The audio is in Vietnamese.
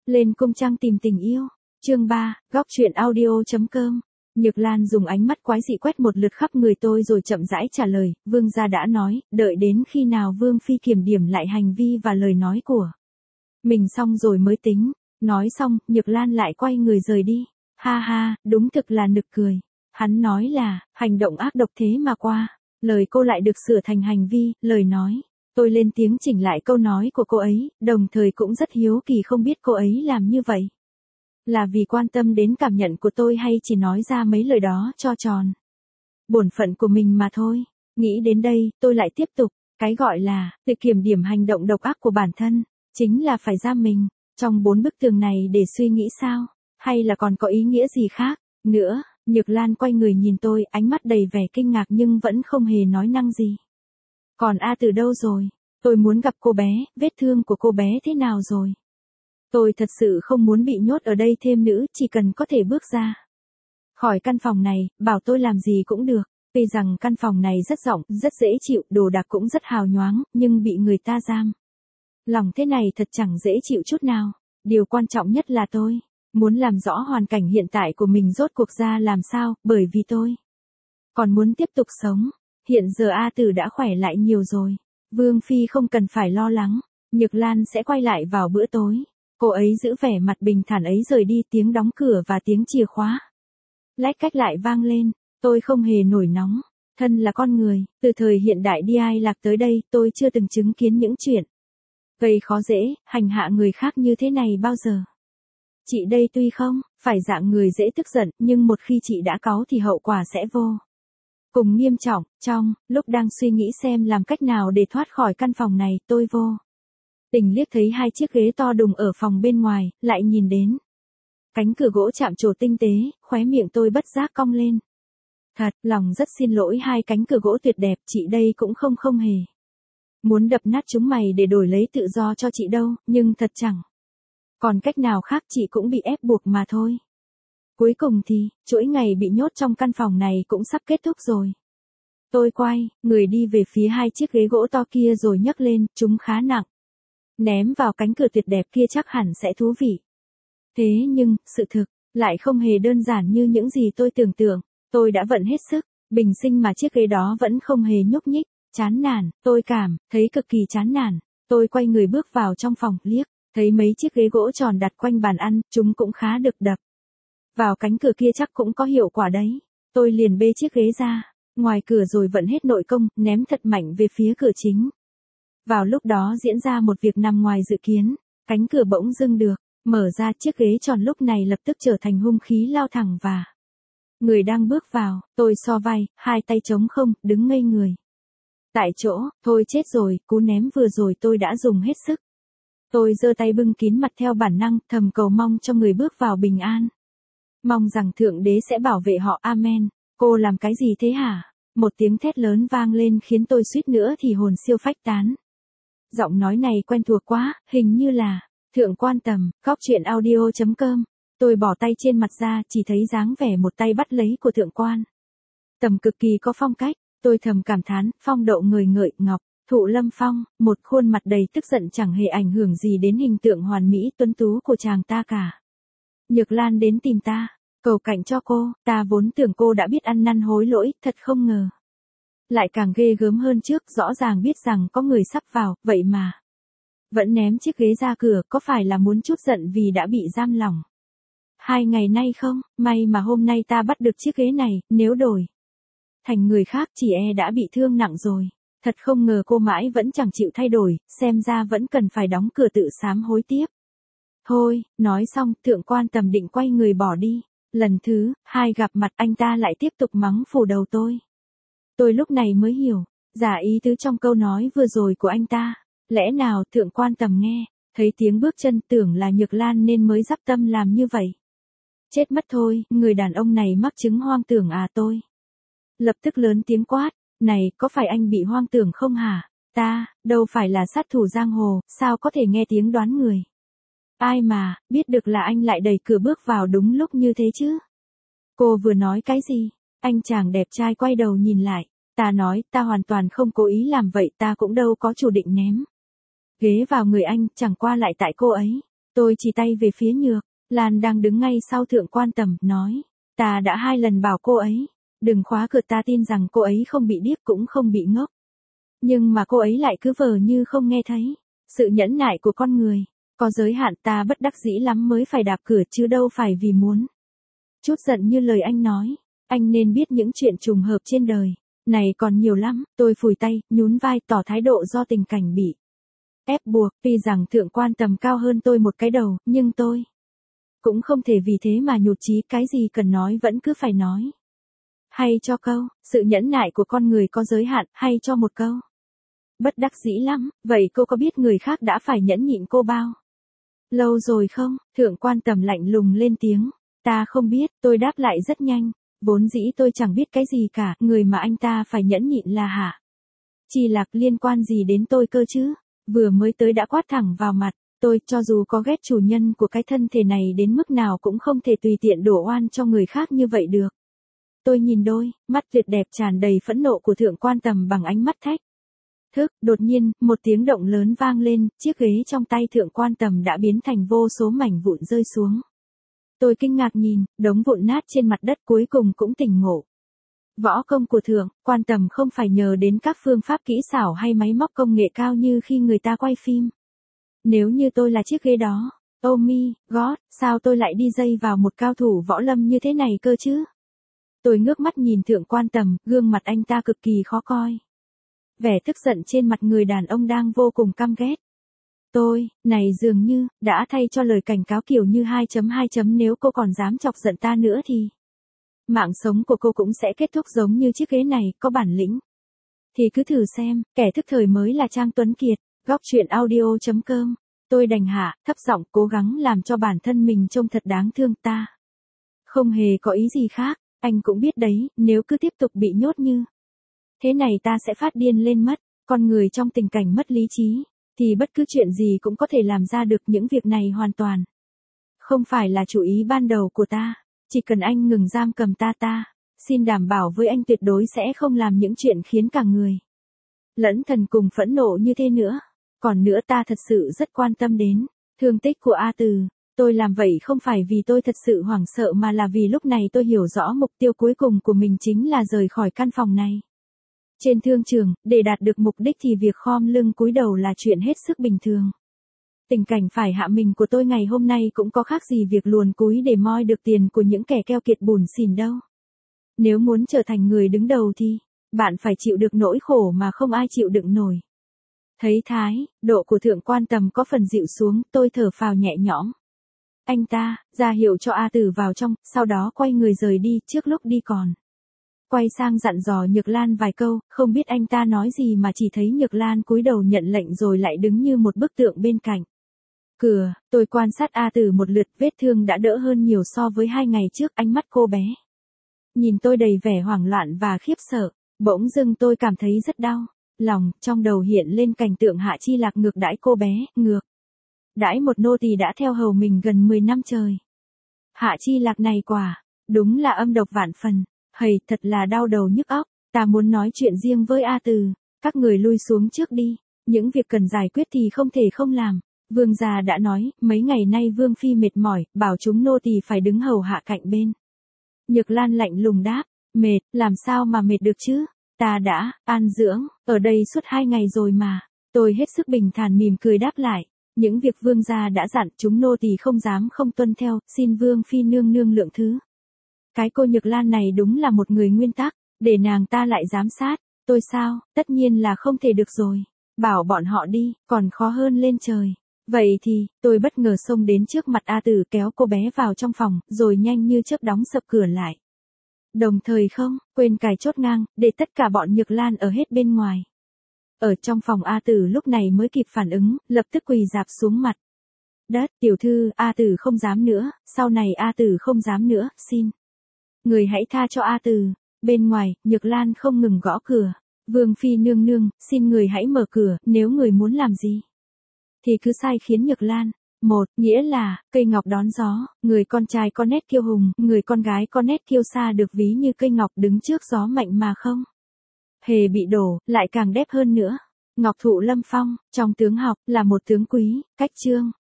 Lên cung trăng tìm tình yêu. Chương 3, góc truyện audio.com. Nhược Lan dùng ánh mắt quái dị quét một lượt khắp người tôi rồi chậm rãi trả lời, Vương gia đã nói, đợi đến khi nào Vương phi kiểm điểm lại hành vi và lời nói của mình xong rồi mới tính. Nói xong, Nhược Lan lại quay người rời đi. Ha ha, đúng thực là nực cười. Hắn nói là, hành động ác độc thế mà qua. Lời cô lại được sửa thành hành vi, lời nói. Tôi lên tiếng chỉnh lại câu nói của cô ấy, đồng thời cũng rất hiếu kỳ không biết cô ấy làm như vậy là vì quan tâm đến cảm nhận của tôi hay chỉ nói ra mấy lời đó cho tròn bổn phận của mình mà thôi. Nghĩ đến đây, tôi lại tiếp tục, cái gọi là tự kiểm điểm hành động độc ác của bản thân, chính là phải giam mình trong 4 bức tường này để suy nghĩ sao? Hay là còn có ý nghĩa gì khác nữa? Nhược Lan quay người nhìn tôi, ánh mắt đầy vẻ kinh ngạc nhưng vẫn không hề nói năng gì. Còn A Từ đâu rồi? Tôi muốn gặp cô bé, vết thương của cô bé thế nào rồi? Tôi thật sự không muốn bị nhốt ở đây thêm nữa, chỉ cần có thể bước ra khỏi căn phòng này, bảo tôi làm gì cũng được. Tuy rằng căn phòng này rất rộng, rất dễ chịu, đồ đạc cũng rất hào nhoáng, nhưng bị người ta giam lòng thế này thật chẳng dễ chịu chút nào. Điều quan trọng nhất là tôi muốn làm rõ hoàn cảnh hiện tại của mình rốt cuộc ra làm sao, bởi vì tôi còn muốn tiếp tục sống. Hiện giờ A Tử đã khỏe lại nhiều rồi. Vương phi không cần phải lo lắng, Nhược Lan sẽ quay lại vào bữa tối. Cô ấy giữ vẻ mặt bình thản ấy rời đi, tiếng đóng cửa và tiếng chìa khóa lách cách lại vang lên. Tôi không hề nổi nóng. Thân là con người, từ thời hiện đại đi ai lạc tới đây, tôi chưa từng chứng kiến những chuyện gây khó dễ, hành hạ người khác như thế này bao giờ. Chị đây tuy không phải dạng người dễ tức giận, nhưng một khi chị đã cáu thì hậu quả sẽ vô cùng nghiêm trọng. Trong lúc đang suy nghĩ xem làm cách nào để thoát khỏi căn phòng này, tôi vô tình liếc thấy 2 chiếc ghế to đùng ở phòng bên ngoài, lại nhìn đến cánh cửa gỗ chạm trổ tinh tế, khóe miệng tôi bất giác cong lên. Thật, lòng rất xin lỗi 2 cánh cửa gỗ tuyệt đẹp, chị đây cũng không hề muốn đập nát chúng mày để đổi lấy tự do cho chị đâu, nhưng thật chẳng còn cách nào khác, chị cũng bị ép buộc mà thôi. Cuối cùng thì, chuỗi ngày bị nhốt trong căn phòng này cũng sắp kết thúc rồi. Tôi quay người đi về phía 2 chiếc ghế gỗ to kia rồi nhấc lên, chúng khá nặng. Ném vào cánh cửa tuyệt đẹp kia chắc hẳn sẽ thú vị. Thế nhưng, sự thực lại không hề đơn giản như những gì tôi tưởng tượng. Tôi đã vận hết sức, bình sinh mà chiếc ghế đó vẫn không hề nhúc nhích. Chán nản, tôi cảm thấy cực kỳ chán nản. Tôi quay người bước vào trong phòng, liếc thấy mấy chiếc ghế gỗ tròn đặt quanh bàn ăn, chúng cũng khá được đập vào cánh cửa kia, chắc cũng có hiệu quả đấy. Tôi liền bê chiếc ghế ra ngoài cửa rồi vận hết nội công, ném thật mạnh về phía cửa chính. Vào lúc đó diễn ra một việc nằm ngoài dự kiến, cánh cửa bỗng dưng được mở ra, chiếc ghế tròn lúc này lập tức trở thành hung khí lao thẳng và người đang bước vào. Tôi so vai, 2 tay trống không, đứng ngây người tại chỗ. Thôi chết rồi, cú ném vừa rồi tôi đã dùng hết sức. Tôi giơ tay bưng kín mặt theo bản năng, thầm cầu mong cho người bước vào bình an. Mong rằng Thượng Đế sẽ bảo vệ họ, amen. Cô làm cái gì thế hả? Một tiếng thét lớn vang lên khiến tôi suýt nữa thì hồn siêu phách tán. Giọng nói này quen thuộc quá, hình như là Thượng Quan Tầm. Góc truyện audio.com. Tôi bỏ tay trên mặt ra, chỉ thấy dáng vẻ một tay bắt lấy của Thượng Quan Tầm cực kỳ có phong cách. Tôi thầm cảm thán, phong độ người ngợi ngọc, Thụ Lâm Phong, một khuôn mặt đầy tức giận chẳng hề ảnh hưởng gì đến hình tượng hoàn mỹ tuấn tú của chàng ta cả. Nhược Lan đến tìm ta, cầu cạnh cho cô, ta vốn tưởng cô đã biết ăn năn hối lỗi, thật không ngờ lại càng ghê gớm hơn trước, rõ ràng biết rằng có người sắp vào, vậy mà vẫn ném chiếc ghế ra cửa, có phải là muốn trút giận vì đã bị giam lỏng 2 ngày nay không? May mà hôm nay ta bắt được chiếc ghế này, nếu đổi thành người khác chỉ e đã bị thương nặng rồi. Thật không ngờ cô mãi vẫn chẳng chịu thay đổi, xem ra vẫn cần phải đóng cửa tự sám hối tiếp. Thôi, nói xong, Thượng Quan Tầm định quay người bỏ đi. Lần thứ 2 gặp mặt, anh ta lại tiếp tục mắng phủ đầu tôi. Tôi lúc này mới hiểu giả ý tứ trong câu nói vừa rồi của anh ta. Lẽ nào Thượng Quan Tầm nghe thấy tiếng bước chân tưởng là Nhược Lan nên mới dắp tâm làm như vậy? Chết mất thôi, người đàn ông này mắc chứng hoang tưởng à? Tôi lập tức lớn tiếng quát, này, có phải anh bị hoang tưởng không hả? Ta đâu phải là sát thủ giang hồ, sao có thể nghe tiếng đoán người? Ai mà biết được là anh lại đẩy cửa bước vào đúng lúc như thế chứ? Cô vừa nói cái gì? Anh chàng đẹp trai quay đầu nhìn lại. Ta nói, ta hoàn toàn không cố ý làm vậy, ta cũng đâu có chủ định ném ghế vào người anh, chẳng qua lại tại cô ấy Tôi chỉ tay về phía Nhược Lan đang đứng ngay sau Thượng Quan Tầm, nói. Ta đã 2 lần bảo cô ấy. Đừng khóa cửa, ta tin rằng cô ấy không bị điếc cũng không bị ngốc. Nhưng mà cô ấy lại cứ vờ như không nghe thấy. Sự nhẫn nại của con người có giới hạn, ta bất đắc dĩ lắm mới phải đạp cửa chứ đâu phải vì muốn. Chút giận như lời anh nói. Anh nên biết những chuyện trùng hợp trên đời này còn nhiều lắm. Tôi phủi tay, nhún vai tỏ thái độ do tình cảnh bị ép buộc. Tuy rằng Thượng Quan Tầm cao hơn tôi một cái đầu, nhưng tôi cũng không thể vì thế mà nhụt chí. Cái gì cần nói vẫn cứ phải nói. Hay cho câu, sự nhẫn nại của con người có giới hạn, hay cho một câu. Bất đắc dĩ lắm, vậy cô có biết người khác đã phải nhẫn nhịn cô bao lâu rồi không? Thượng Quan Tầm lạnh lùng lên tiếng. Ta không biết, tôi đáp lại rất nhanh. Vốn dĩ tôi chẳng biết cái gì cả, người mà anh ta phải nhẫn nhịn là Hạ Chi Lạc, liên quan gì đến tôi cơ chứ? Vừa mới tới đã quát thẳng vào mặt. Tôi, cho dù có ghét chủ nhân của cái thân thể này đến mức nào cũng không thể tùy tiện đổ oan cho người khác như vậy được. Tôi nhìn đôi mắt tuyệt đẹp tràn đầy phẫn nộ của Thượng Quan Tầm bằng ánh mắt thách thức. Đột nhiên, một tiếng động lớn vang lên, chiếc ghế trong tay Thượng Quan Tầm đã biến thành vô số mảnh vụn rơi xuống. Tôi kinh ngạc nhìn, đống vụn nát trên mặt đất cuối cùng cũng tỉnh ngộ. Võ công của Thượng Quan Tầm không phải nhờ đến các phương pháp kỹ xảo hay máy móc công nghệ cao như khi người ta quay phim. Nếu như tôi là chiếc ghế đó, oh my god, sao tôi lại đi dây vào một cao thủ võ lâm như thế này cơ chứ? Tôi ngước mắt nhìn Thượng Quan Tầm, gương mặt anh ta cực kỳ khó coi. Vẻ tức giận trên mặt người đàn ông đang vô cùng căm ghét. Tôi, này dường như, đã thay cho lời cảnh cáo kiểu như 2.2. Nếu cô còn dám chọc giận ta nữa thì mạng sống của cô cũng sẽ kết thúc giống như chiếc ghế này. Có bản lĩnh thì cứ thử xem, kẻ thức thời mới là Trang Tuấn Kiệt. Góc truyện audio.com. Tôi đành hạ thấp giọng, cố gắng làm cho bản thân mình trông thật đáng thương. Ta không hề có ý gì khác. Anh cũng biết đấy, nếu cứ tiếp tục bị nhốt như thế này ta sẽ phát điên lên mất. Con người trong tình cảnh mất lý trí thì bất cứ chuyện gì cũng có thể làm ra được. Những việc này hoàn toàn không phải là chủ ý ban đầu của ta. Chỉ cần anh ngừng giam cầm ta xin đảm bảo với anh tuyệt đối sẽ không làm những chuyện khiến cả người lẫn thần cùng phẫn nộ như thế nữa. Còn nữa, ta thật sự rất quan tâm đến thương tích của A Từ. Tôi làm vậy không phải vì tôi thật sự hoảng sợ mà là vì lúc này tôi hiểu rõ mục tiêu cuối cùng của mình chính là rời khỏi căn phòng này. Trên thương trường, để đạt được mục đích thì việc khom lưng cúi đầu là chuyện hết sức bình thường. Tình cảnh phải hạ mình của tôi ngày hôm nay cũng có khác gì việc luồn cúi để moi được tiền của những kẻ keo kiệt bủn xỉn đâu. Nếu muốn trở thành người đứng đầu thì bạn phải chịu được nỗi khổ mà không ai chịu đựng nổi. Thấy thái độ của Thượng Quan Tầm có phần dịu xuống, tôi thở phào nhẹ nhõm. Anh ta ra hiệu cho A Tử vào trong, sau đó quay người rời đi. Trước lúc đi còn quay sang dặn dò Nhược Lan vài câu. Không biết anh ta nói gì mà chỉ thấy Nhược Lan cúi đầu nhận lệnh rồi lại đứng như một bức tượng bên cạnh cửa. Tôi quan sát A Tử một lượt, vết thương đã đỡ hơn nhiều so với 2 ngày trước. Ánh mắt cô bé nhìn tôi đầy vẻ hoảng loạn và khiếp sợ. Bỗng dưng tôi cảm thấy rất đau lòng. Trong đầu hiện lên cảnh tượng Hạ Chi Lạc ngược đãi cô bé, ngược đãi một nô tỳ đã theo hầu mình gần 10 năm trời. Hạ Chi Lạc này quả đúng là âm độc vạn phần. Hầy, thật là đau đầu nhức óc. Ta muốn nói chuyện riêng với A Từ. Các người lui xuống trước đi. Những việc cần giải quyết thì không thể không làm. Vương gia đã nói, mấy ngày nay Vương phi mệt mỏi, bảo chúng nô tỳ phải đứng hầu hạ cạnh bên. Nhược Lan lạnh lùng đáp, mệt, làm sao mà mệt được chứ? Ta đã an dưỡng ở đây suốt 2 ngày rồi mà. Tôi hết sức bình thản mỉm cười đáp lại. Những việc vương gia đã dặn chúng nô tỳ không dám không tuân theo, xin Vương phi nương nương lượng thứ. Cái cô Nhược Lan này đúng là một người nguyên tắc, để nàng ta lại giám sát. Tôi sao, tất nhiên là không thể được rồi. Bảo bọn họ đi, còn khó hơn lên trời. Vậy thì, tôi bất ngờ xông đến trước mặt A Tử kéo cô bé vào trong phòng, rồi nhanh như chớp đóng sập cửa lại. Đồng thời không quên cài chốt ngang, để tất cả bọn Nhược Lan ở hết bên ngoài. Ở trong phòng A Tử lúc này mới kịp phản ứng, lập tức quỳ rạp xuống mặt đất. Tiểu thư, A Tử không dám nữa, sau này A Tử không dám nữa, xin người hãy tha cho A Tử. Bên ngoài, Nhược Lan không ngừng gõ cửa. Vương phi nương nương, xin người hãy mở cửa, nếu người muốn làm gì thì cứ sai khiến Nhược Lan. Một, nghĩa là, cây ngọc đón gió, người con trai có nét kiêu hùng, người con gái có nét kiêu sa được ví như cây ngọc đứng trước gió mạnh mà không hề bị đổ, lại càng đẹp hơn nữa. Ngọc thụ lâm phong, trong tướng học, là một tướng quý, cách trương